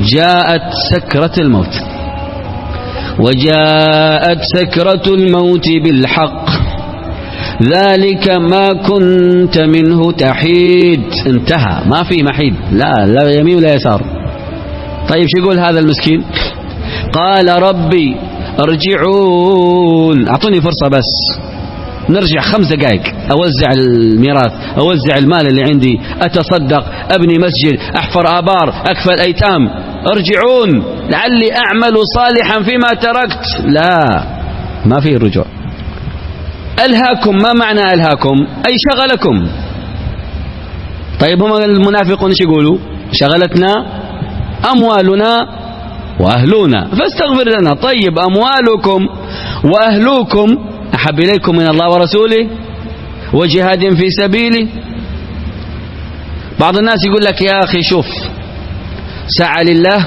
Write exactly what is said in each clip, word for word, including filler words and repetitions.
جاءت سكرة الموت، وجاءت سكرة الموت بالحق ذلك ما كنت منه تحيد. انتهى، ما في محيد، لا لا يمين ولا يسار. طيب شو يقول هذا المسكين؟ قال ربي ارجعون، اعطوني فرصة بس نرجع خمس دقائق اوزع الميراث، اوزع المال اللي عندي، اتصدق، ابني مسجد، احفر ابار، اكفل ايتام. ارجعون لعلي اعمل صالحا فيما تركت. لا، ما في رجوع. الهاكم، ما معنى الهاكم؟ اي شغلكم. طيب هم المنافقون ايش يقولوا؟ شغلتنا اموالنا واهلنا فاستغفر لنا. طيب اموالكم واهلوكم احب اليكم من الله ورسوله وجهاد في سبيله. بعض الناس يقول لك يا اخي شوف، ساعة لله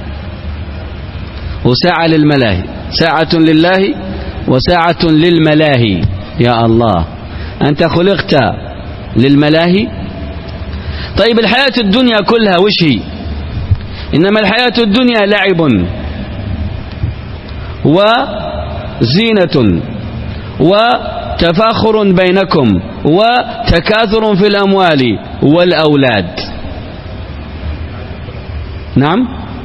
وساعة للملاهي، ساعة لله وساعة للملاهي. يا الله، أنت خلقت للملاهي؟ طيب الحياة الدنيا كلها وش هي؟ إنما الحياة الدنيا لعب وزينة وتفاخر بينكم وتكاثر في الأموال والأولاد. نعم،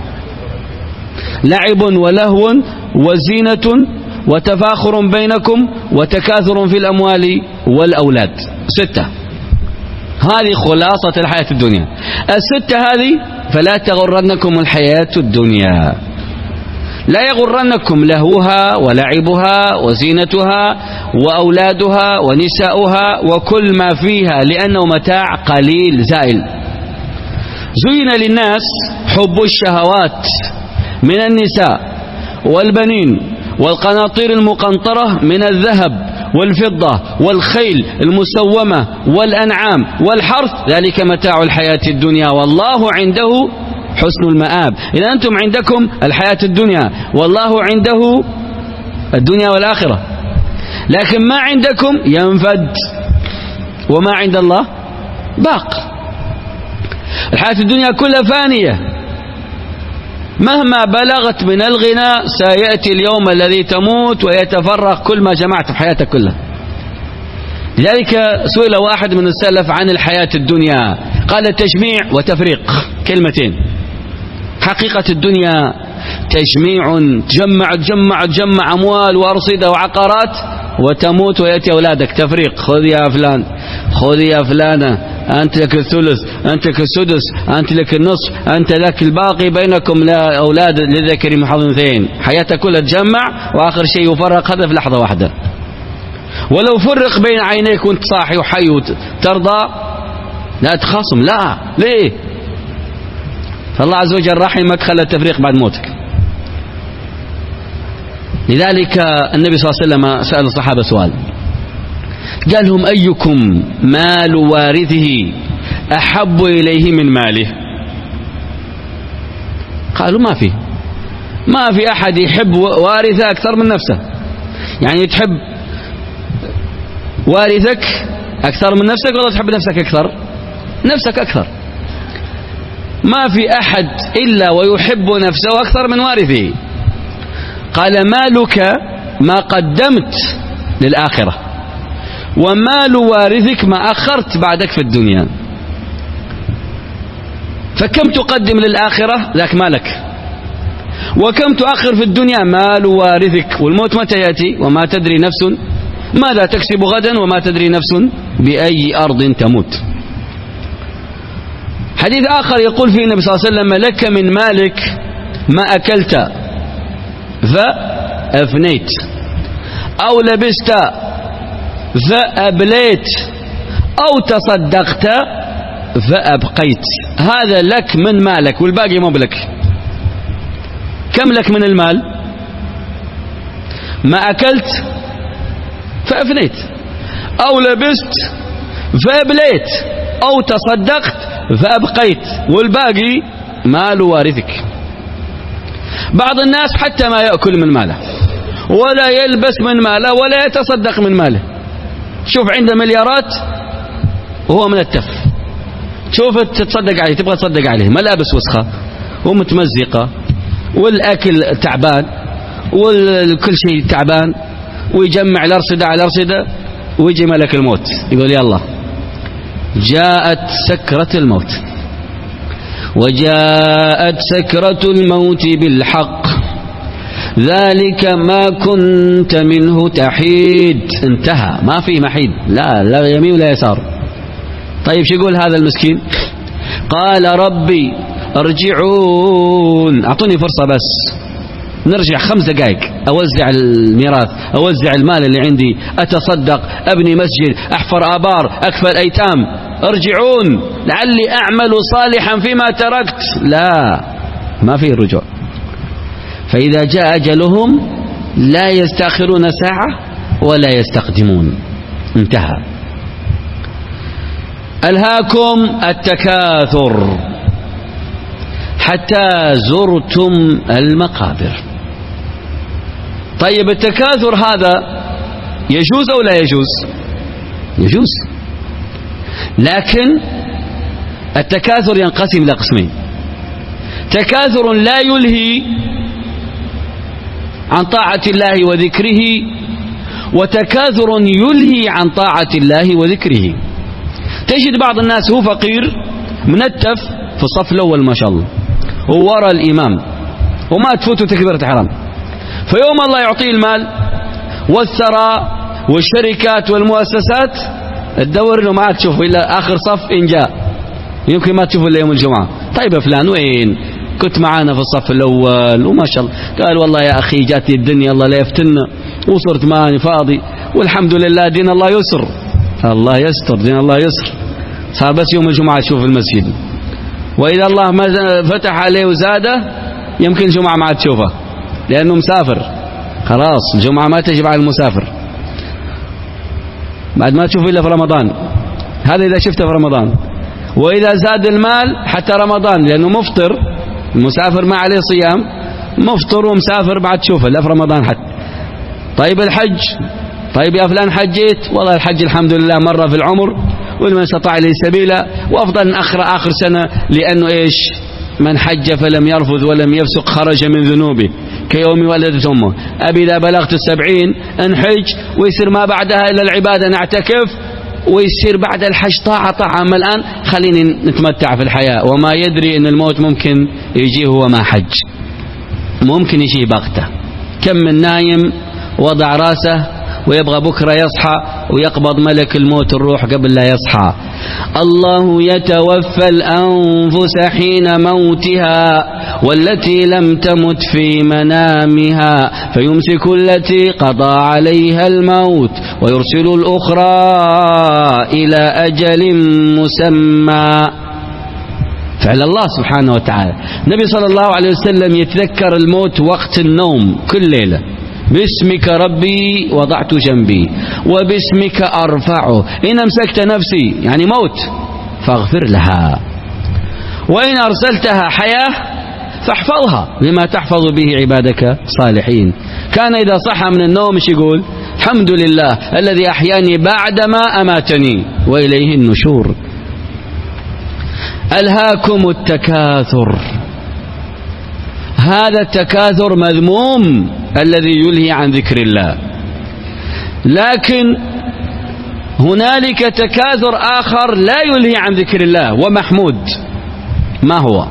لعب ولهو وزينة وتفاخر بينكم وتكاثر في الأموال والأولاد. ستة، هذه خلاصة الحياة الدنيا. الستة هذه فلا تغرنكم الحياة الدنيا، لا يغرنكم لهوها ولعبها وزينتها وأولادها ونساؤها وكل ما فيها، لأنه متاع قليل زائل. زين للناس حب الشهوات من النساء والبنين والقناطير المقنطرة من الذهب والفضة والخيل المسومة والأنعام والحرث، ذلك متاع الحياة الدنيا والله عنده حسن المآب. إذا أنتم عندكم الحياة الدنيا والله عنده الدنيا والآخرة، لكن ما عندكم ينفد وما عند الله باق. الحياة الدنيا كلها فانية، مهما بلغت من الغنى سيأتي اليوم الذي تموت ويتفرق كل ما جمعت في حياتك كلها. لذلك سئل واحد من السلف عن الحياة الدنيا، قال تجميع وتفريق، كلمتين. حقيقة الدنيا تجميع، تجمع تجمع تجمع أموال وأرصدة وعقارات وتموت ويأتي أولادك. تفريق، خذ يا فلان، خذ يا فلانة، أنت لك الثلث، أنت لك السدس، أنت لك النصف، أنت لك الباقي، بينكم لا أولاد للذكر مثل حظ الأنثيين. حياتك كلها تجمع وآخر شيء يفرق هذا في لحظة واحدة. ولو فرق بين عينيك وانت صاحي وحي ترضى؟ لا تخاصم، لا. ليه؟ فالله عز وجل رحمك خلى التفريق بعد موتك. لذلك النبي صلى الله عليه وسلم سأل الصحابة سؤال، قال لهم أيكم مال وارثه أحب إليه من ماله؟ قالوا ما في ما في أحد يحب وارثه أكثر من نفسه. يعني تحب وارثك أكثر من نفسك ولا تحب نفسك أكثر؟ نفسك أكثر. ما في أحد إلا ويحب نفسه أكثر من وارثه. قال مالك ما قدمت للآخرة، ومال وارثك ما أخرت بعدك في الدنيا. فكم تقدم للآخرة ذاك مالك، وكم تؤخر في الدنيا مال وارثك. والموت متى يأتي؟ وما تدري نفس ماذا تكسب غدا وما تدري نفس بأي أرض تموت. حديث آخر يقول فيه النبي صلى الله عليه وسلم لك من مالك ما أكلت فأفنيت أو لبست فأبليت أو تصدقت فأبقيت. هذا لك من مالك والباقي مو بلك. كم لك من المال؟ ما أكلت فأفنيت أو لبست فأبليت أو تصدقت فأبقيت، والباقي مال وارثك. بعض الناس حتى ما يأكل من ماله ولا يلبس من ماله ولا يتصدق من ماله. شوف عنده مليارات وهو من التف، شوف تتصدق عليه، تبغى تصدق عليه ملابس وسخة ومتمزقة والأكل تعبان وكل شيء تعبان، ويجمع الأرصدة على الأرصدة، ويجي ملك الموت يقول يلا جاءت سكرة الموت، وجاءت سكرة الموت بالحق ذلك ما كنت منه تحيد. انتهى، ما في محيد، لا لا يمين ولا يسار. طيب شو يقول هذا المسكين؟ قال ربي ارجعون، اعطوني فرصة بس نرجع خمس دقائق اوزع الميراث، اوزع المال اللي عندي، اتصدق، ابني مسجد، احفر ابار، اكفل ايتام، ارجعون لعلي اعمل صالحا فيما تركت. لا، ما في رجوع. فاذا جاء اجلهم لا يستأخرون ساعة ولا يستقدمون. انتهى. ألهاكم التكاثر حتى زرتم المقابر. طيب التكاثر هذا يجوز أو لا يجوز؟ يجوز، لكن التكاثر ينقسم إلى قسمين: تكاثر لا يلهي عن طاعة الله وذكره، وتكاثر يلهي عن طاعة الله وذكره. تجد بعض الناس هو فقير منتف في الصف الأول ما شاء الله وورا الإمام وما تفوته تكبيرة حرام، فيوم الله يعطيه المال والثراء والشركات والمؤسسات تدور انه معك تشوفه إلا آخر صف إن جاء، يمكن ما تشوفه إلا يوم الجمعة. طيب فلان وين كنت معانا في الصف الأول وما شاء الله؟ قال والله يا أخي جاتني الدنيا الله لا يفتنا وصرت ماني فاضي والحمد لله دين الله يسر. الله يستر، دين الله يسر، صار بس يوم الجمعة تشوف المسجد، وإذا الله ما فتح عليه وزاده يمكن الجمعة ما عاد تشوفه لأنه مسافر، خلاص الجمعة ما تجب على المسافر، بعد ما تشوفه إلا في رمضان. هذا إذا شفته في رمضان. وإذا زاد المال حتى رمضان لأنه مفطر، المسافر ما عليه صيام، مفطر ومسافر بعد تشوفه لا في رمضان حتى. طيب الحج، طيب يا فلان حجيت؟ والله الحج الحمد لله مرة في العمر ولمن استطاع إليه سبيلا، وأفضل نأخر آخر سنة لأنه إيش؟ من حج فلم يرفث ولم يفسق خرج من ذنوبه كيوم ولدت أمه. أبي إذا بلغت السبعين انحج ويصير ما بعدها إلا العبادة، نعتكف ويصير بعد الحج طاعة طاعة. أما الآن خليني نتمتع في الحياة، وما يدري أن الموت ممكن يجيه هو ما حج، ممكن يجيه بغتة. كم من نايم وضع راسه ويبغى بكرة يصحى ويقبض ملك الموت الروح قبل لا يصحى. الله يتوفى الأنفس حين موتها والتي لم تمت في منامها فيمسك التي قضى عليها الموت ويرسل الأخرى إلى أجل مسمى. فعل الله سبحانه وتعالى. النبي صلى الله عليه وسلم يتذكر الموت وقت النوم كل ليلة: باسمك ربي وضعت جنبي وباسمك أرفعه، إن أمسكت نفسي يعني موت فاغفر لها، وإن أرسلتها حياة فاحفظها بما تحفظ به عبادك صالحين. كان إذا صحى من النوم مش يقول: الحمد لله الذي أحياني بعدما أماتني وإليه النشور. ألهاكم التكاثر، هذا التكاثر مذموم الذي يلهي عن ذكر الله، لكن هنالك تكاثر آخر لا يلهي عن ذكر الله ومحمود. ما هو؟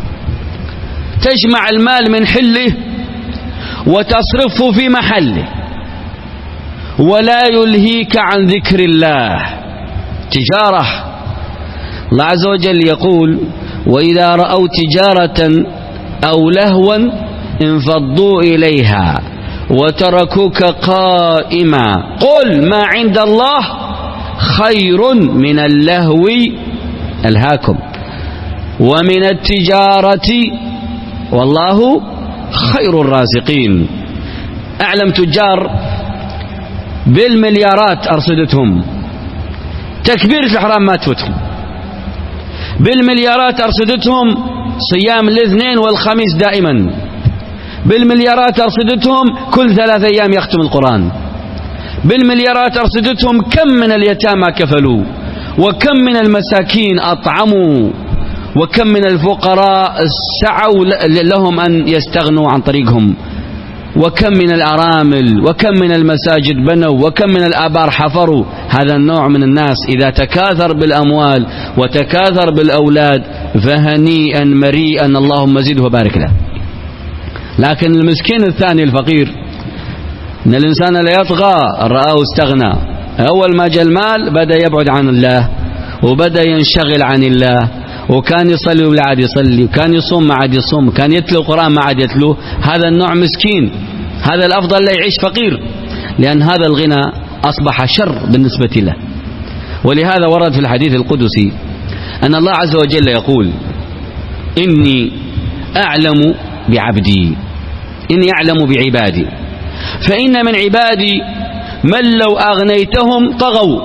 تجمع المال من حله وتصرفه في محله ولا يلهيك عن ذكر الله. تجارة، الله عز وجل يقول: وإذا رأوا تجارة أو لهوا انفضوا إليها وتركوك قائما قل ما عند الله خير من اللهو ألهاكم ومن التجارة والله خير الرازقين. أعلم تجار بالمليارات أرصدتهم، تكبيرة الإحرام ما تفوتهم، بالمليارات أرصدتهم صيام الاثنين والخميس دائما، بالمليارات أرصدتهم كل ثلاث أيام يختم القرآن، بالمليارات أرصدتهم كم من اليتامى كفلوا وكم من المساكين أطعموا وكم من الفقراء سعوا لهم أن يستغنوا عن طريقهم، وكم من الأرامل، وكم من المساجد بنوا، وكم من الآبار حفروا. هذا النوع من الناس إذا تكاثر بالأموال وتكاثر بالأولاد فهنيئا مريئا اللهم زده وبارك له. لكن المسكين الثاني الفقير، إن الإنسان لا يطغى رآه استغنى، أول ما جاء المال بدأ يبعد عن الله وبدأ ينشغل عن الله، وكان يصلي ولا عاد يصلي، وكان يصوم ما عاد يصوم، كان يتلو القرآن ما عاد يتلو. هذا النوع مسكين، هذا الأفضل لا يعيش فقير، لأن هذا الغنى أصبح شر بالنسبة له. ولهذا ورد في الحديث القدسي أن الله عز وجل يقول: إني أعلم بعبدي، إني أعلم بعبادي، فإن من عبادي من لو أغنيتهم طغوا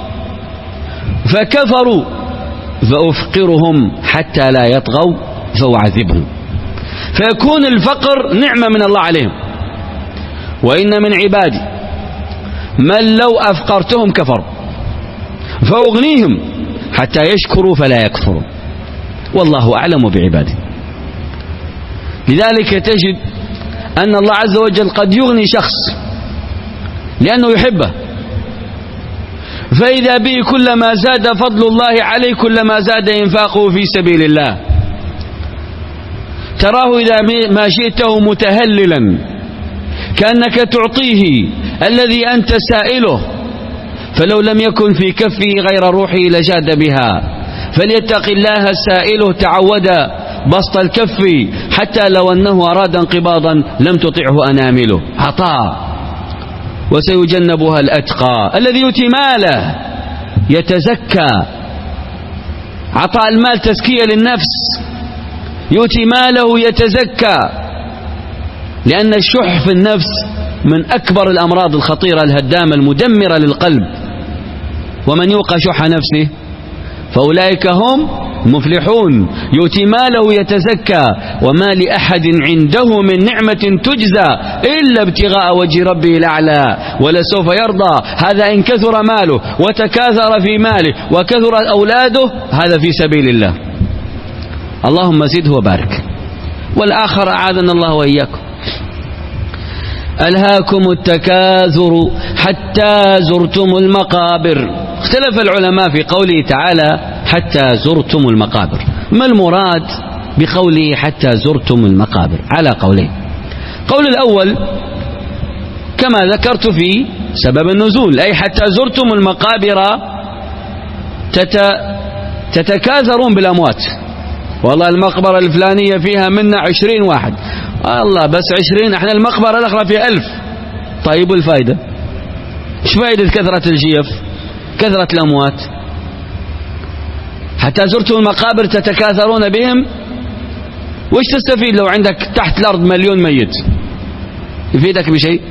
فكفروا فأفقرهم حتى لا يطغوا فأعذبهم. فيكون الفقر نعمة من الله عليهم. وإن من عبادي من لو أفقرتهم كفروا فأغنيهم حتى يشكروا فلا يكفروا، والله أعلم بعبادي. لذلك تجد أن الله عز وجل قد يغني شخص لأنه يحبه، فإذا به كلما زاد فضل الله عليه كلما زاد إنفاقه في سبيل الله. تراه إذا ما شئته متهللا كأنك تعطيه الذي أنت سائله، فلو لم يكن في كفه غير روحه لجاد بها. فليتق الله السائله تعود بسط الكف حتى لو أنه أراد انقباضا لم تطعه أنامله. عطاء. وسيجنبها الأتقى الذي يؤتي ماله يتزكى. عطاء المال تزكية للنفس، يؤتي ماله يتزكى، لأن الشح في النفس من أكبر الأمراض الخطيرة الهدامة المدمرة للقلب. ومن يوق شح نفسه فأولئك هم مفلحون. يؤتي ماله يتزكى، وما لأحد عنده من نعمة تجزى إلا ابتغاء وجه ربه الأعلى ولسوف يرضى. هذا إن كثر ماله وتكاثر في ماله وكثر أولاده هذا في سبيل الله، اللهم زده وبارك. والآخر أعاذنا الله وإياكم: ألهاكم التكاثر حتى زرتم المقابر. اختلف العلماء في قوله تعالى حتى زرتم المقابر، ما المراد بقوله حتى زرتم المقابر؟ على قولين. قول الأول كما ذكرت في سبب النزول، أي حتى زرتم المقابر تتكاثرون بالأموات. والله المقبرة الفلانية فيها منا عشرين واحد، الله بس عشرين، احنا المقبرة الأخرى فيها ألف. طيب والفائدة؟ ايش فائدة كثرة الجيف، كثرة الأموات؟ حتى زرتم المقابر تتكاثرون بهم، وش تستفيد لو عندك تحت الأرض مليون ميت؟ يفيدك بشيء؟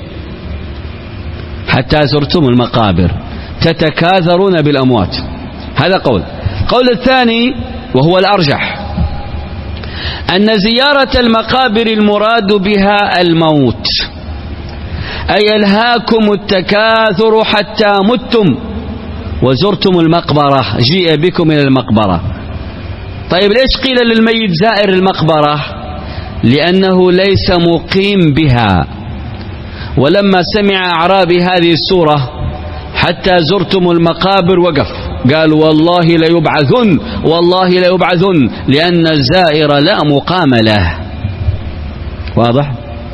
حتى زرتم المقابر تتكاثرون بالأموات، هذا قول. قول الثاني وهو الأرجح أن زيارة المقابر المراد بها الموت، أي ألهاكم التكاثر حتى متم وزرتم المقبرة، جيء بكم إلى المقبرة. طيب ليش قيل للميت زائر المقبرة؟ لأنه ليس مقيم بها. ولما سمع أعرابي هذه السورة حتى زرتم المقابر وقف، قال والله ليبعثن، والله ليبعثن، لأن الزائر لا مقام له. واضح؟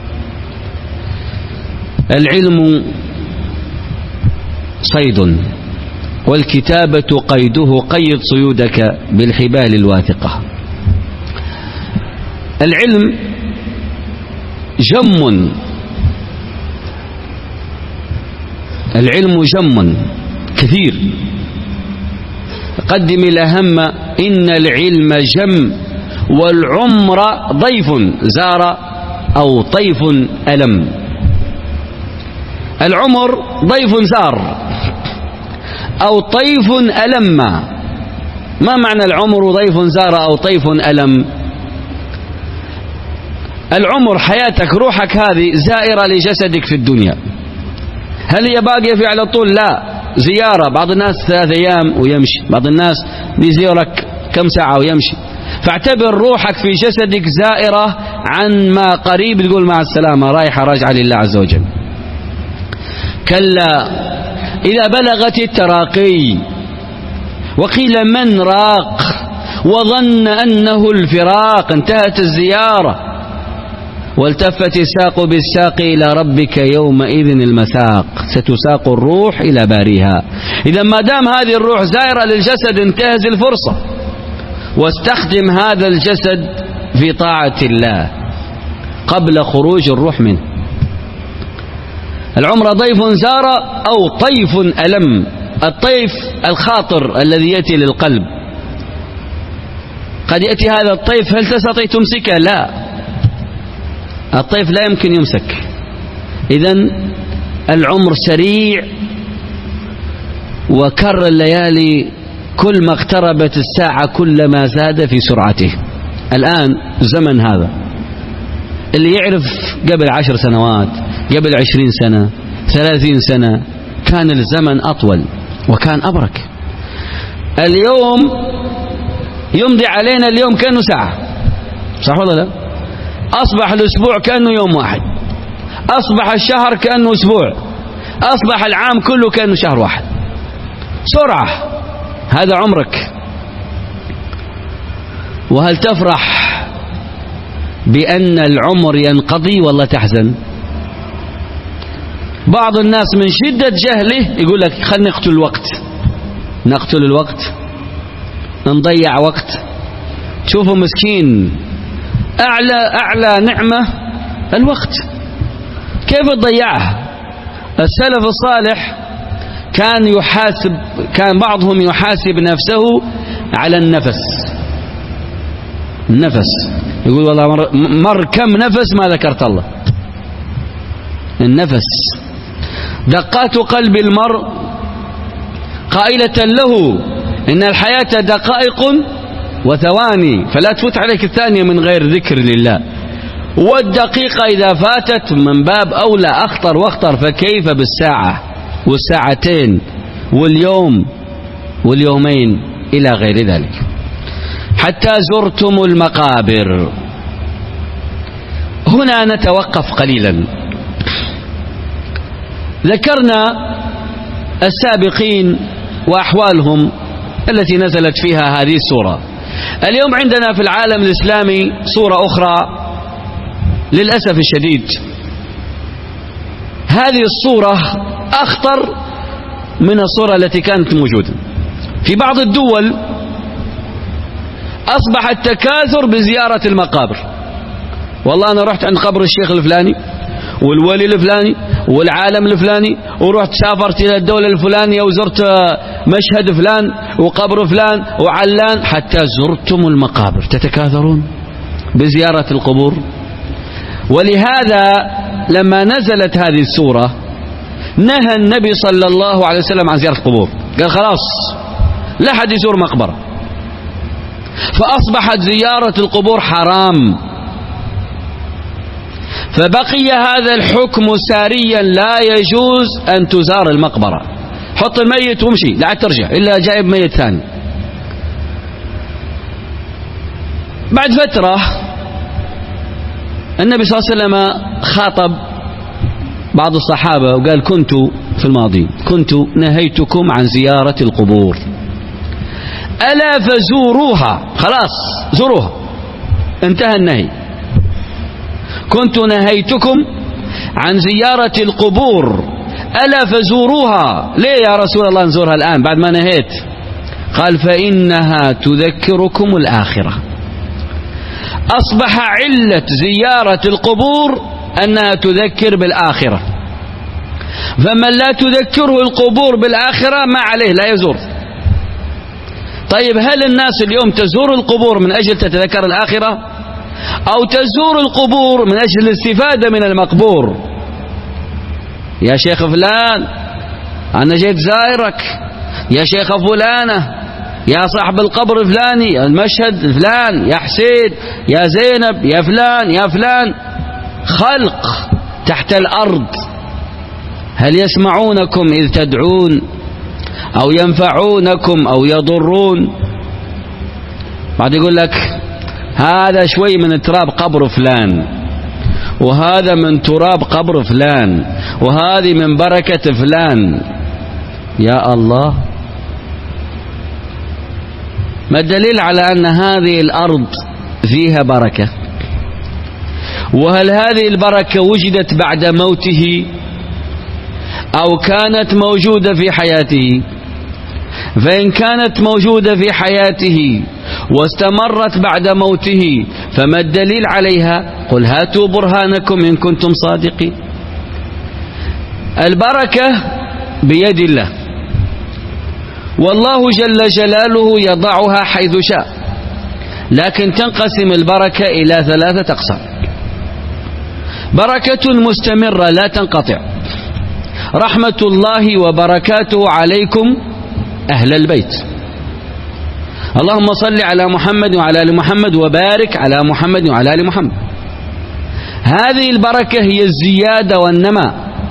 العلم صيد والكتابة قيده، قيد صيودك بالحبال الواثقة. العلم جم، العلم جم كثير. قدم الأهم: إن العلم جم والعمر ضيف زار أو طيف ألم. العمر ضيف زار أو طيف ألم. ما معنى العمر ضيف زار أو طيف ألم؟ العمر حياتك، روحك هذه زائرة لجسدك في الدنيا. هل هي باقية في على طول؟ لا، زيارة. بعض الناس ثلاث أيام ويمشي، بعض الناس بيزيرك كم ساعة ويمشي. فاعتبر روحك في جسدك زائرة عن ما قريب، تقول مع السلامة رايحة راجعة لله عز وجل. كلا إذا بلغت التراقي وقيل من راق وظن أنه الفراق، انتهت الزيارة، والتفت الساق بالساق إلى ربك يومئذ المساق، ستساق الروح إلى باريها. إذا ما دام هذه الروح زائرة للجسد انتهز الفرصة واستخدم هذا الجسد في طاعة الله قبل خروج الروح منه. العمر ضيف زار أو طيف ألم. الطيف الخاطر الذي يأتي للقلب، قد يأتي هذا الطيف هل تستطيع تمسكه؟ لا، الطيف لا يمكن يمسك. إذن العمر سريع، وكر الليالي كل ما اقتربت الساعة كلما زاد في سرعته. الآن الزمن هذا اللي يعرف قبل عشر سنوات، قبل عشرين سنة، ثلاثين سنة، كان الزمن أطول وكان أبرك. اليوم يمضي علينا اليوم كأنه ساعة، صح ولا لا؟ أصبح الأسبوع كأنه يوم واحد، أصبح الشهر كأنه أسبوع، أصبح العام كله كأنه شهر واحد. سرعة. هذا عمرك. وهل تفرح بأن العمر ينقضي والله تحزن؟ بعض الناس من شدة جهله يقول لك خلنا نقتل الوقت، نقتل الوقت، نضيع وقت. تشوفوا مسكين، أعلى أعلى نعمة الوقت، كيف تضيعها؟ السلف الصالح كان يحاسب، كان بعضهم يحاسب نفسه على النفس. النفس يقول والله مر, مر كم نفس ما ذكرت الله. النفس دقات قلب المرء قائلة له إن الحياة دقائق وثواني، فلا تفوت عليك الثانية من غير ذكر لله. والدقيقة إذا فاتت من باب أولى أخطر واخطر، فكيف بالساعة والساعتين واليوم واليومين إلى غير ذلك. حتى زرتم المقابر. هنا نتوقف قليلا. ذكرنا السابقين وأحوالهم التي نزلت فيها هذه السورة. اليوم عندنا في العالم الإسلامي صورة أخرى للأسف الشديد. هذه الصورة أخطر من الصورة التي كانت موجودة في بعض الدول. أصبح التكاثر بزيارة المقابر. والله أنا رحت عند قبر الشيخ الفلاني والولي الفلاني والعالم الفلاني، ورحت سافرت إلى الدولة الفلانية وزرت مشهد فلان وقبر فلان وعلان، حتى زرتم المقابر. تتكاثرون بزيارة القبور. ولهذا لما نزلت هذه السورة نهى النبي صلى الله عليه وسلم عن زيارة القبور، قال خلاص لا حد يزور مقبرة. فأصبحت زيارة القبور حرام، فبقي هذا الحكم ساريا، لا يجوز أن تزار المقبرة. حط الميت وامشي، لا ترجع إلا جايب ميت ثاني. بعد فترة النبي صلى الله عليه وسلم خاطب بعض الصحابة وقال كنت في الماضي كنت نهيتكم عن زيارة القبور ألا فزوروها. خلاص زوروها، انتهى النهي. كنت نهيتكم عن زيارة القبور ألا فزوروها. ليه يا رسول الله نزورها الآن بعد ما نهيت؟ قال فإنها تذكركم الآخرة. أصبح علة زيارة القبور أنها تذكر بالآخرة، فمن لا تذكره القبور بالآخرة ما عليه، لا يزور. طيب هل الناس اليوم تزور القبور من أجل تتذكر الآخرة، أو تزور القبور من أجل الاستفادة من المقبور؟ يا شيخ فلان أنا جيت زائرك، يا شيخ فلانة، يا صاحب القبر فلاني، المشهد فلان، يا حسين، يا زينب، يا فلان، يا فلان. خلق تحت الأرض هل يسمعونكم إذ تدعون أو ينفعونكم أو يضرون؟ بعد يقول لك هذا شوي من تراب قبر فلان، وهذا من تراب قبر فلان، وهذه من بركة فلان. يا الله، ما الدليل على أن هذه الأرض فيها بركة؟ وهل هذه البركة وجدت بعد موته أو كانت موجودة في حياته؟ فإن كانت موجودة في حياته واستمرت بعد موته فما الدليل عليها؟ قل هاتوا برهانكم إن كنتم صادقين. البركة بيد الله، والله جل جلاله يضعها حيث شاء، لكن تنقسم البركة إلى ثلاثة أقسام: بركة مستمرة لا تنقطع، رحمة الله وبركاته عليكم أهل البيت، اللهم صل على محمد وعلى آل محمد وبارك على محمد وعلى آل محمد. هذه البركة هي الزيادة والنماء،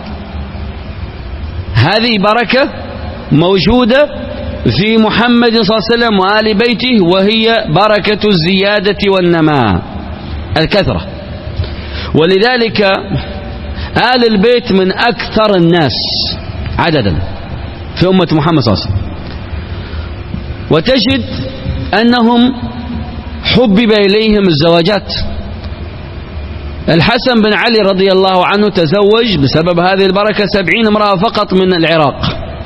هذه بركة موجودة في محمد صلى الله عليه وسلم وآل بيته، وهي بركة الزيادة والنماء، الكثرة. ولذلك آل البيت من أكثر الناس عددا في أمة محمد صلى الله عليه وسلم، وتجد أنهم حبب إليهم الزواجات. الحسن بن علي رضي الله عنه تزوج بسبب هذه البركة سبعين امرأة فقط من العراق.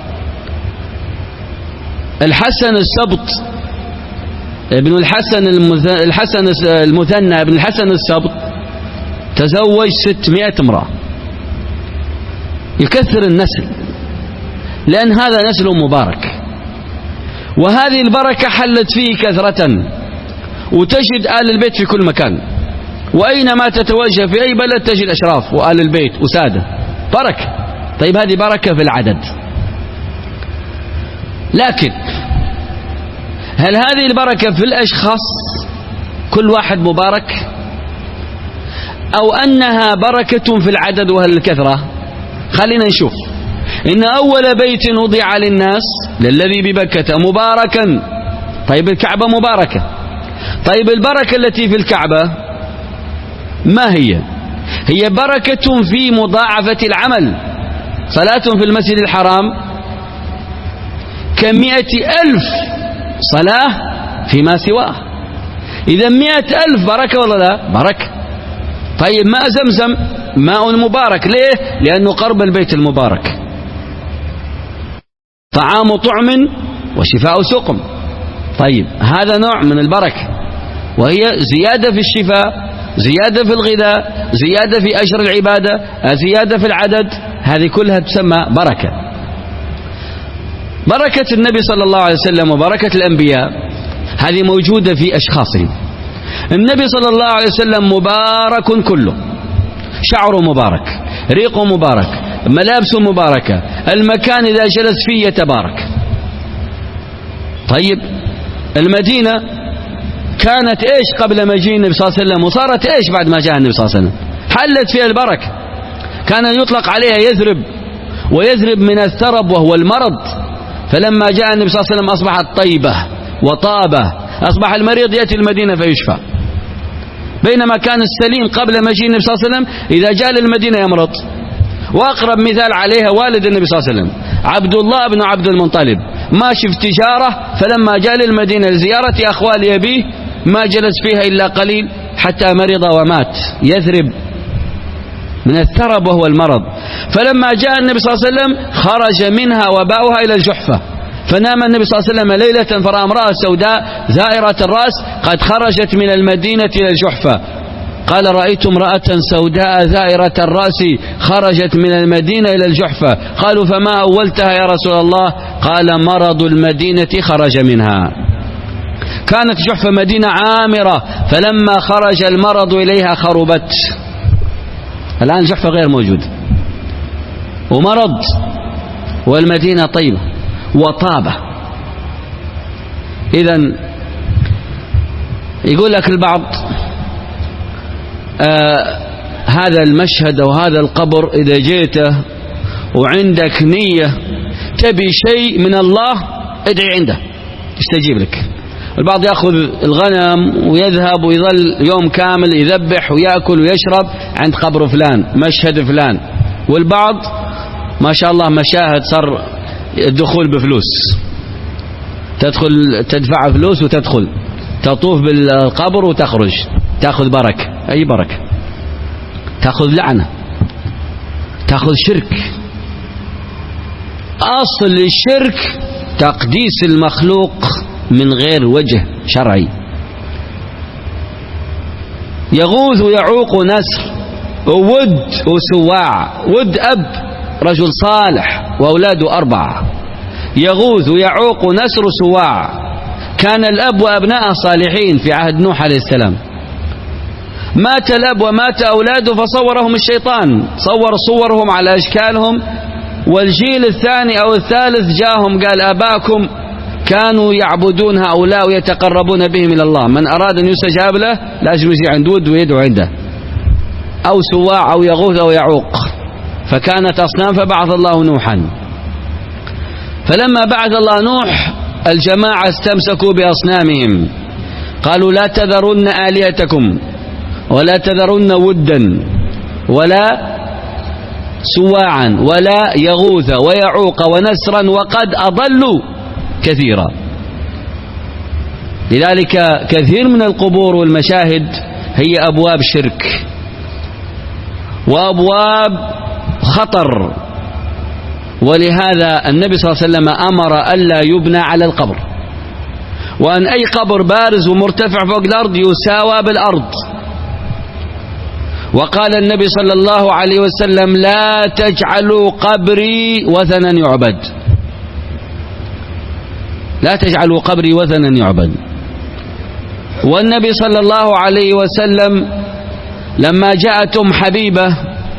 الحسن السبط ابن الحسن الحسن المثنى ابن الحسن السبط تزوج ستمائة امرأة، يكثر النسل، لأن هذا نسل مبارك، وهذه البركة حلت فيه كثرة، وتجد آل البيت في كل مكان، وأينما تتوجه في أي بلد تجد أشراف وآل البيت وسادة، بركة. طيب هذه بركة في العدد، لكن هل هذه البركة في الأشخاص كل واحد مبارك، أو أنها بركة في العدد وهل الكثرة؟ خلينا نشوف. إن أول بيت وضع للناس للذي ببكة مباركا. طيب الكعبة مباركة، طيب البركة التي في الكعبة ما هي؟ هي بركة في مضاعفة العمل. صلاة في المسجد الحرام كمئة ألف صلاة فيما سواه. إذا مئة ألف بركة ولا لا؟ بركة. طيب ماء زمزم ماء مبارك، ليه؟ لأنه قرب البيت المبارك. طعام طعم وشفاء سقم. طيب هذا نوع من البركة، وهي زيادة في الشفاء، زيادة في الغذاء، زيادة في أجر العبادة، زيادة في العدد، هذه كلها تسمى بركة. بركة النبي صلى الله عليه وسلم وبركة الأنبياء هذه موجودة في أشخاصهم. النبي صلى الله عليه وسلم مبارك كله، شعره مبارك، ريقه مبارك، ملابسه مباركة، المكان إذا جلس فيه يتبارك. طيب المدينة كانت إيش قبل مجيء النبي صلى الله عليه وسلم، وصارت إيش بعد ما جاء النبي صلى الله عليه وسلم؟ حلت فيها البركة. كان يطلق عليها يثرب، ويثرب من الثرب وهو المرض، فلما جاء النبي صلى الله عليه وسلم أصبحت طيبة وطابة، أصبح المريض يأتي المدينة فيشفى. بينما كان السليم قبل مجيء النبي صلى الله عليه وسلم إذا جاء للمدينة يمرض. وأقرب مثال عليها والد النبي صلى الله عليه وسلم عبد الله بن عبد المطلب، ماشي في تجارة، فلما جاء للمدينة لزيارة أخوال أبيه ما جلس فيها إلا قليل حتى مرض ومات. يثرب من الثرب وهو المرض. فلما جاء النبي صلى الله عليه وسلم خرج منها وباؤها إلى الجحفة، فنام النبي صلى الله عليه وسلم ليلة فرأى امرأة سوداء زائرة الرأس قد خرجت من المدينة إلى الجحفة. قال رأيت امرأة سوداء زائرة الرأس خرجت من المدينة إلى الجحفة. قالوا فما أولتها يا رسول الله؟ قال مرض المدينة خرج منها. كانت جحفة مدينة عامرة، فلما خرج المرض إليها خربت. الآن جحفة غير موجود ومرض، والمدينة طيبة وطابة. إذن يقول لك البعض آه هذا المشهد أو هذا القبر إذا جيته وعندك نية تبي شيء من الله ادعي عنده يستجيب لك. البعض يأخذ الغنم ويذهب ويظل يوم كامل يذبح ويأكل ويشرب عند قبر فلان، مشهد فلان. والبعض ما شاء الله مشاهد صار الدخول بفلوس، تدخل تدفع فلوس وتدخل تطوف بالقبر وتخرج، تأخذ بركة. أي بركة؟ تأخذ لعنة، تأخذ شرك. أصل الشرك تقديس المخلوق من غير وجه شرعي. يغوث ويعوق نسر وود وسواع. ود أب رجل صالح وأولاده أربعة، يغوث ويعوق نسر وسواع. كان الأب وأبناءه صالحين في عهد نوح عليه السلام، مات الأب ومات أولاده فصورهم الشيطان، صور صورهم على أشكالهم، والجيل الثاني أو الثالث جاءهم قال أباكم كانوا يعبدون هؤلاء ويتقربون بهم إلى الله، من أراد أن يستجاب له لازم يجي عند ود ويدعو عنده، أو سواع أو يغوث أو يعوق. فكانت أصنام فبعث الله نوحا. فلما بعث الله نوح الجماعة استمسكوا بأصنامهم، قالوا لا تذرن آلهتكم ولا تذرن ودا ولا سواعا ولا يغوث ويعوق ونسرا وقد أضلوا كثيرا. لذلك كثير من القبور والمشاهد هي أبواب شرك وأبواب خطر. ولهذا النبي صلى الله عليه وسلم أمر ألا يبنى على القبر، وأن أي قبر بارز ومرتفع فوق الأرض يساوى بالأرض. وقال النبي صلى الله عليه وسلم لا تجعلوا قبري وثنا يعبد، لا تجعلوا قبري وثنا يعبد. والنبي صلى الله عليه وسلم لما جاءت أم حبيبة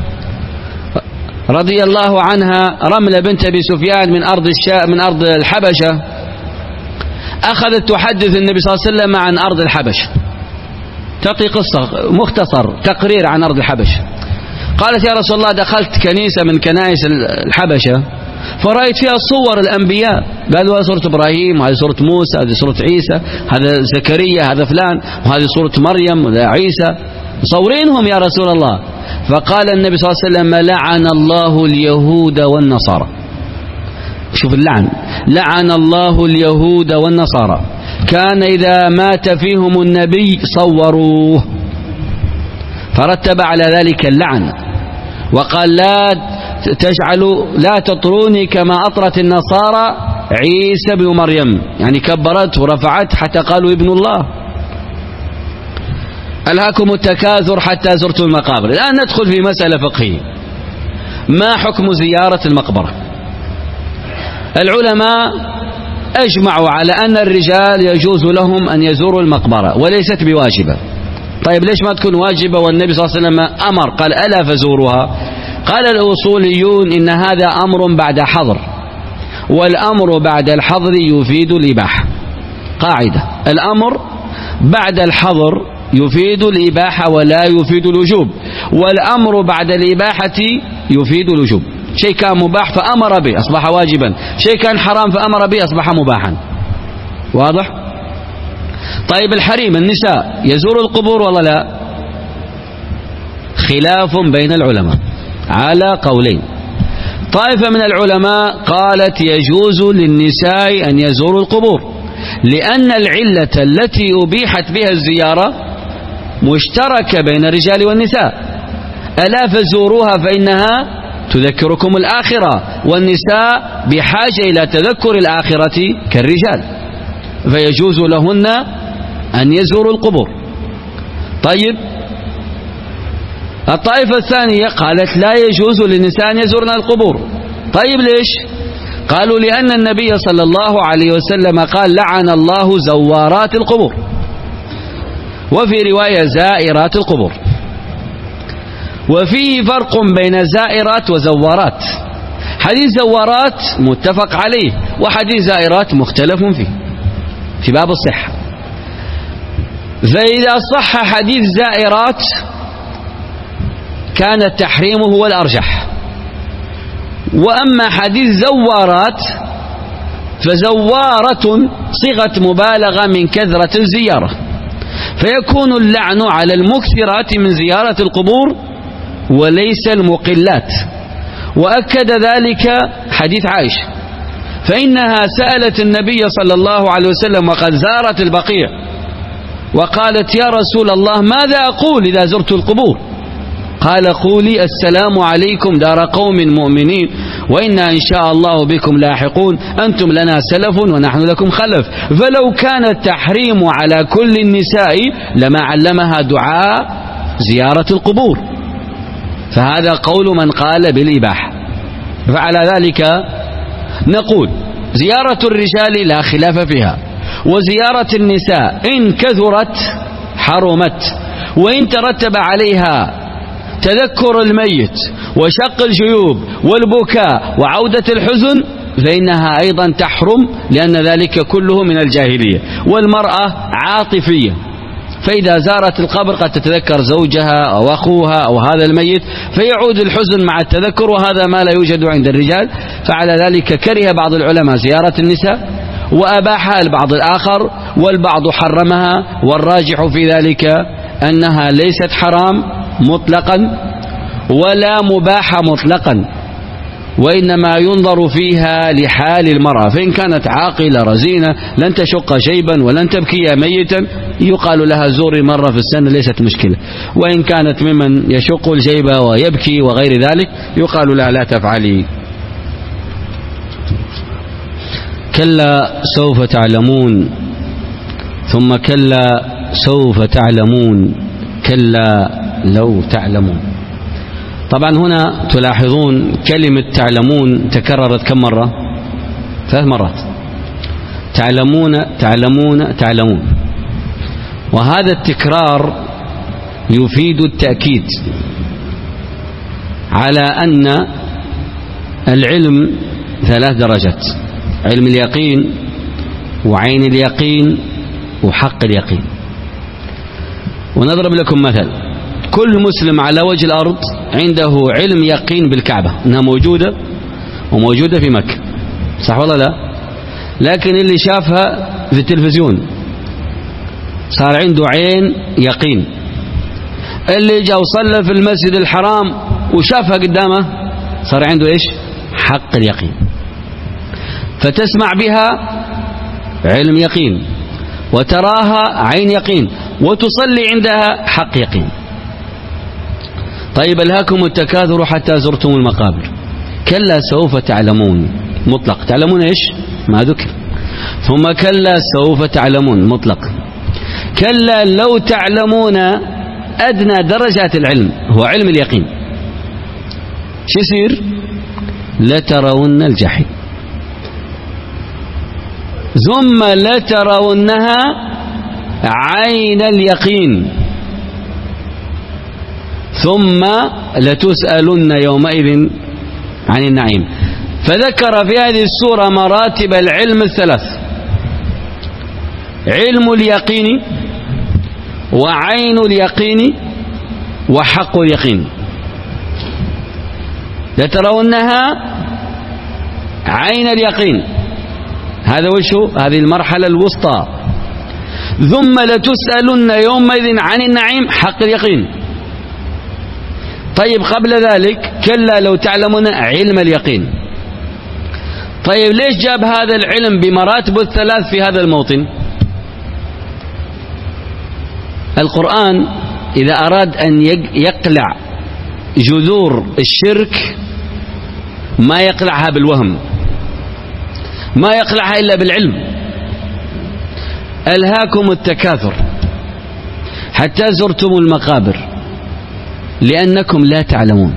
رضي الله عنها رملة بنت أبي سفيان من أرض الشا من أرض الحبشة، أخذت تحدث النبي صلى الله عليه وسلم عن أرض الحبشة، تعطي قصة مختصر تقرير عن أرض الحبشة. قالت يا رسول الله دخلت كنيسة من كنائس الحبشة فرأيت فيها صور الأنبياء، قالوا هذه صورة إبراهيم وهذه صورة موسى هذه صورة عيسى هذا زكريا هذا فلان وهذه صورة مريم وهذا عيسى، مصورينهم يا رسول الله. فقال النبي صلى الله عليه وسلم لعن الله اليهود والنصارى. شوف اللعن، لعن الله اليهود والنصارى، كان إذا مات فيهم النبي صوروه، فرتب على ذلك اللعن. وقال لا تجعلوا لا تطروني كما أطرت النصارى عيسى بن مريم، يعني كبرت ورفعت حتى قالوا ابن الله. ألهاكم التكاثر حتى زرتم المقابر. الآن ندخل في مسألة فقهية، ما حكم زيارة المقبرة؟ العلماء أجمعوا على أن الرجال يجوز لهم أن يزوروا المقبرة وليست بواجبة. طيب ليش ما تكون واجبة والنبي صلى الله عليه وسلم أمر قال ألا فزوروها؟ قال الأصوليون إن هذا أمر بعد حظر، والأمر بعد الحظر يفيد الإباحة. قاعدة، الأمر بعد الحظر يفيد الإباحة ولا يفيد الوجوب، والأمر بعد الإباحة يفيد الوجوب. شيء كان مباح فأمر به أصبح واجبا، شيء كان حرام فأمر به أصبح مباحا. واضح؟ طيب الحريم النساء يزور القبور ولا لا؟ خلاف بين العلماء على قولين. طائفة من العلماء قالت يجوز للنساء أن يزوروا القبور، لأن العلة التي أبيحت بها الزيارة مشتركة بين الرجال والنساء. ألا فزوروها فإنها تذكركم الآخرة، والنساء بحاجة إلى تذكر الآخرة كالرجال، فيجوز لهن أن يزوروا القبور. طيب الطائفة الثانية قالت لا يجوز للنساء أن يزورن القبور. طيب ليش؟ قالوا لأن النبي صلى الله عليه وسلم قال لعن الله زوارات القبور، وفي رواية زائرات القبور. وفيه فرق بين زائرات وزوارات. حديث زوارات متفق عليه، وحديث زائرات مختلف فيه في باب الصحة. فإذا صح حديث زائرات كان التحريم هو الأرجح، وأما حديث زوارات فزوارة صيغة مبالغة من كثرة الزيارة، فيكون اللعن على المكثرات من زيارة القبور وليس المقلات. وأكد ذلك حديث عائشة، فإنها سألت النبي صلى الله عليه وسلم وقد زارت البقيع وقالت: يا رسول الله، ماذا أقول إذا زرت القبور؟ قال: قولي: السلام عليكم دار قوم مؤمنين وإنا إن شاء الله بكم لاحقون، أنتم لنا سلف ونحن لكم خلف. فلو كان التحريم على كل النساء لما علمها دعاء زيارة القبور، فهذا قول من قال بالإباحة. فعلى ذلك نقول: زيارة الرجال لا خلاف فيها، وزيارة النساء إن كثرت حرمت، وإن ترتب عليها تذكر الميت وشق الجيوب والبكاء وعودة الحزن فإنها أيضا تحرم، لأن ذلك كله من الجاهلية. والمرأة عاطفية، فإذا زارت القبر قد تتذكر زوجها أو أخوها أو هذا الميت فيعود الحزن مع التذكر، وهذا ما لا يوجد عند الرجال. فعلى ذلك كره بعض العلماء زيارة النساء وأباحها البعض الآخر، والبعض حرمها، والراجح في ذلك أنها ليست حرام مطلقا ولا مباحة مطلقا، وإنما ينظر فيها لحال المرأة، فإن كانت عاقلة رزينة لن تشق شيبا ولن تبكي ميتا يقال لها زوري مرة في السنة ليست مشكلة، وإن كانت ممن يشق الجيب ويبكي وغير ذلك يقال لها لا تفعلي. كلا سوف تعلمون ثم كلا سوف تعلمون كلا لو تعلمون. طبعا هنا تلاحظون كلمة تعلمون تكررت كم مرة؟ ثلاث مرات. تعلمون تعلمون تعلمون، وهذا التكرار يفيد التأكيد على أن العلم ثلاث درجات: علم اليقين وعين اليقين وحق اليقين. ونضرب لكم مثل: كل مسلم على وجه الأرض عنده علم يقين بالكعبة أنها موجودة وموجودة في مكة، صح ولا لا؟ لكن اللي شافها في التلفزيون صار عنده عين يقين، اللي جاء وصلى في المسجد الحرام وشافها قدامه صار عنده إيش؟ حق اليقين. فتسمع بها علم يقين، وتراها عين يقين، وتصلي عندها حق يقين. طيب ألهاكم التكاثر حتى زرتم المقابر، كلا سوف تعلمون مطلق، تعلمون إيش؟ ما ذكر. ثم كلا سوف تعلمون مطلق. كلا لو تعلمون أدنى درجات العلم هو علم اليقين، شو يصير؟ لترون الجحيم ثم لترونها عين اليقين ثم لتسألن يومئذ عن النعيم. فذكر في هذه السورة مراتب العلم الثلاث: علم اليقين وعين اليقين وحق اليقين. لترونها عين اليقين، هذا وشو؟ هذه المرحلة الوسطى. ثم لتسألن يومئذ عن النعيم، حق اليقين. طيب قبل ذلك كلا لو تعلمون علم اليقين. طيب ليش جاب هذا العلم بمراتب الثلاث في هذا الموطن؟ القرآن إذا أراد أن يقلع جذور الشرك ما يقلعها بالوهم، ما يقلعها إلا بالعلم. ألهاكم التكاثر حتى زرتم المقابر لأنكم لا تعلمون.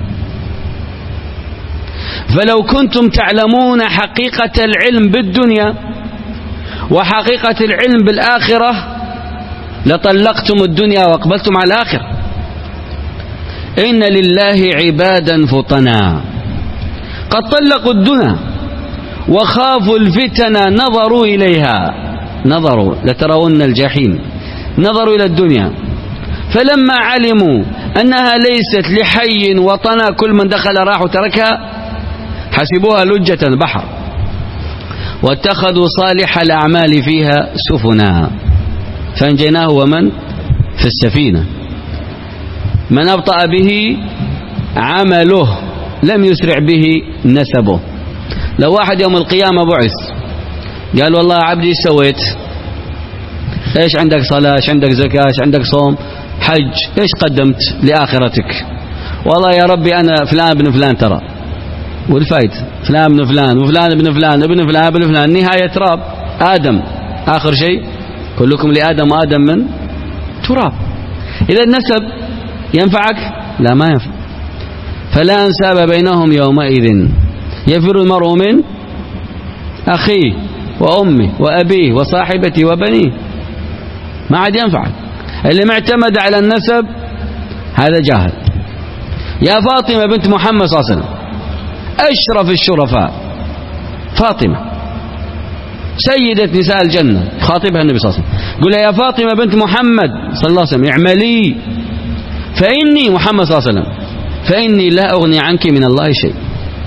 فلو كنتم تعلمون حقيقة العلم بالدنيا وحقيقة العلم بالآخرة لطلقتم الدنيا وأقبلتم على الآخرة. إن لله عبادا فطنا قد طلقوا الدنيا وخافوا الفتن نظروا إليها، نظروا لترون الجحيم، نظروا إلى الدنيا، فلما علموا أنها ليست لحي وطنا كل من دخل راح وتركها حسبوها لجة بحر. واتخذوا صالح الأعمال فيها سفنا فانجيناه ومن في السفينة. من أبطأ به عمله لم يسرع به نسبه. لو واحد يوم القيامة بعث قال والله عبدي ايش سويت؟ ايش عندك صلاة، ايش عندك زكاة، ايش عندك صوم، حج، ايش قدمت لآخرتك؟ والله يا ربي أنا فلان ابن فلان ترى، والفايدة فلان ابن فلان وفلان ابن فلان ابن فلان ابن فلان، نهاية تراب آدم، آخر شيء كلكم لآدم وآدم من تراب. إذا النسب ينفعك؟ لا ما ينفع. فلا أنساب بينهم يومئذ يفر المرء من أخيه وأمه وأبيه وصاحبته وبنيه، ما عاد ينفعك. اللي معتمد على النسب هذا جاهل. يا فاطمة بنت محمد صلى الله عليه وسلم أشرف الشرفاء، فاطمة سيدة نساء الجنة، خاطبها النبي صلى الله عليه وسلم قل يا فاطمة بنت محمد صلى الله عليه وسلم اعملي فإني محمد صلى الله عليه وسلم فإني لا أغني عنك من الله شيء.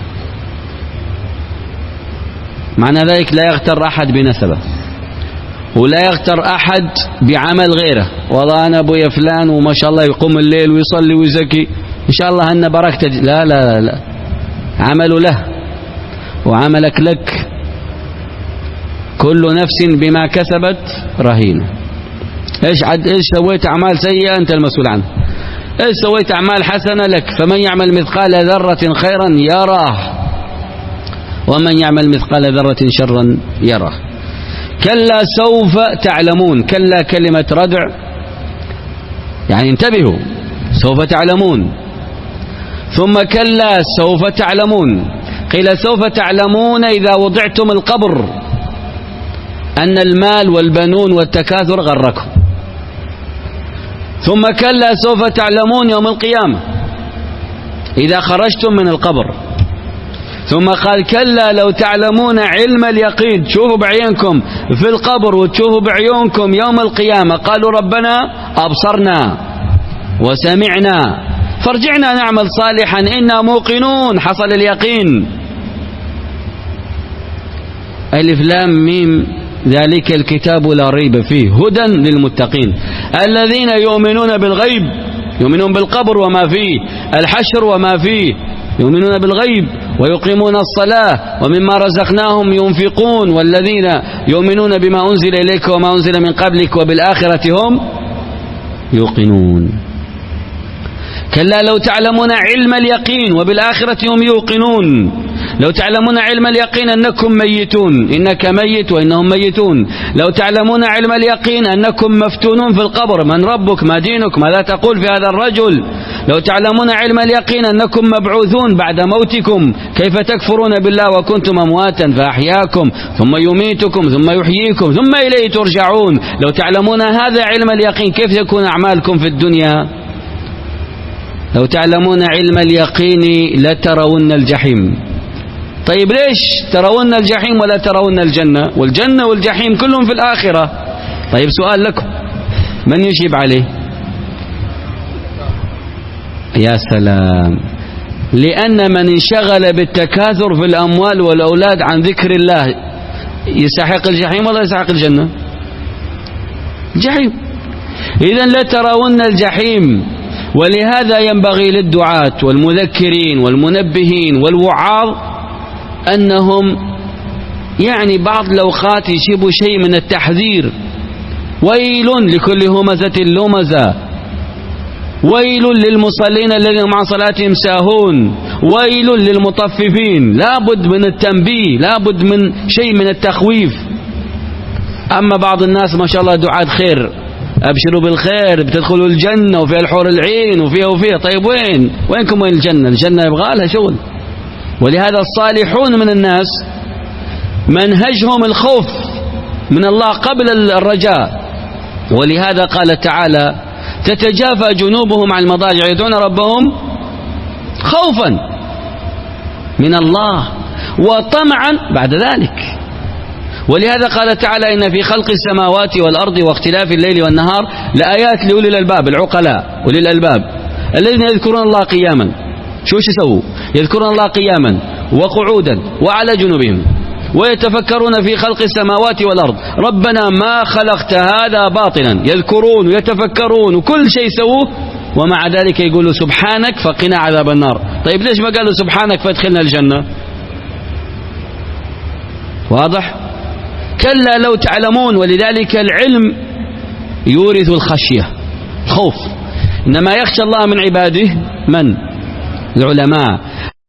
معنى ذلك لا يغتر أحد بنسبه، ولا يغتر أحد بعمل غيره. والله أنا أبويا فلان وما شاء الله يقوم الليل ويصلي ويزكي، إن شاء الله أن بركت. لا لا لا, لا. عمل له وعملك لك، كل نفس بما كسبت رهينة. إيش عد إيش سويت أعمال سيئة أنت المسؤول عنها، إيش سويت أعمال حسنة لك. فمن يعمل مثقال ذرة خيرا يراه ومن يعمل مثقال ذرة شرا يراه. كلا سوف تعلمون، كلا كلمة ردع يعني انتبهوا، سوف تعلمون، ثم كلا سوف تعلمون. قيل سوف تعلمون إذا وضعتم القبر أن المال والبنون والتكاثر غركم، ثم كلا سوف تعلمون يوم القيامة إذا خرجتم من القبر، ثم قال كلا لو تعلمون علم اليقين، تشوفوا بعينكم في القبر وتشوفوا بعيونكم يوم القيامة. قالوا ربنا أبصرنا وسمعنا فارجعنا نعمل صالحا إنا موقنون، حصل اليقين. ألف لام ميم ذلك الكتاب لا ريب فيه هدى للمتقين الذين يؤمنون بالغيب، يؤمنون بالقبر وما فيه، الحشر وما فيه، يؤمنون بالغيب ويقيمون الصلاة ومما رزقناهم ينفقون، والذين يؤمنون بما أنزل إليك وما أنزل من قبلك وبالآخرة هم يوقنون. كلا لو تعلمون علم اليقين وبالآخرة هم يوقنون. لو تعلمون علم اليقين أنكم ميتون، إنك ميت وإنهم ميتون. لو تعلمون علم اليقين أنكم مفتونون في القبر، من ربك ما دينك ماذا تقول في هذا الرجل. لو تعلمون علم اليقين أنكم مبعوثون بعد موتكم، كيف تكفرون بالله وكنتم أمواتا فأحياكم ثم يميتكم ثم يحييكم ثم إليه ترجعون. لو تعلمون هذا علم اليقين كيف تكون أعمالكم في الدنيا؟ لو تعلمون علم اليقين لترون الجحيم. طيب ليش ترون الجحيم ولا ترون الجنة؟ والجنة والجحيم كلهم في الآخرة. طيب سؤال لكم، من يجيب عليه؟ يا سلام. لأن من انشغل بالتكاثر في الأموال والأولاد عن ذكر الله يستحق الجحيم ولا يستحق الجنة؟ الجحيم. إذن لترون الجحيم. ولهذا ينبغي للدعاة والمذكرين والمنبهين والوعاظ أنهم يعني بعض الأوقات يجيبوا شيء من التحذير. ويل لكل همزة لمزة، ويل للمصلين الذين مع صلاتهم ساهون، ويل للمطففين. لا بد من التنبيه، لا بد من شيء من التخويف. أما بعض الناس ما شاء الله دعاة خير، أبشروا بالخير بتدخلوا الجنة وفيها الحور العين وفيها وفيها. طيب وين وينكم وين الجنة؟ الجنة يبغى لها شغل. ولهذا الصالحون من الناس منهجهم الخوف من الله قبل الرجاء. ولهذا قال تعالى تتجافى جنوبهم عن المضاجع يدعون ربهم خوفا من الله وطمعا بعد ذلك. ولهذا قال تعالى إن في خلق السماوات والأرض واختلاف الليل والنهار لآيات لأولي الألباب، العقلاء أولي الألباب الذين يذكرون الله قياما. شو يسووا؟ يذكرون الله قياما وقعودا وعلى جنوبهم ويتفكرون في خلق السماوات والأرض ربنا ما خلقت هذا باطلا، يذكرون ويتفكرون وكل شيء سووه، ومع ذلك يقولوا سبحانك فقنا عذاب النار. طيب ليش ما قالوا سبحانك فادخلنا الجنة؟ واضح؟ كلا لو تعلمون. ولذلك العلم يورث الخشية، خوف. إنما يخشى الله من عباده من؟ العلماء.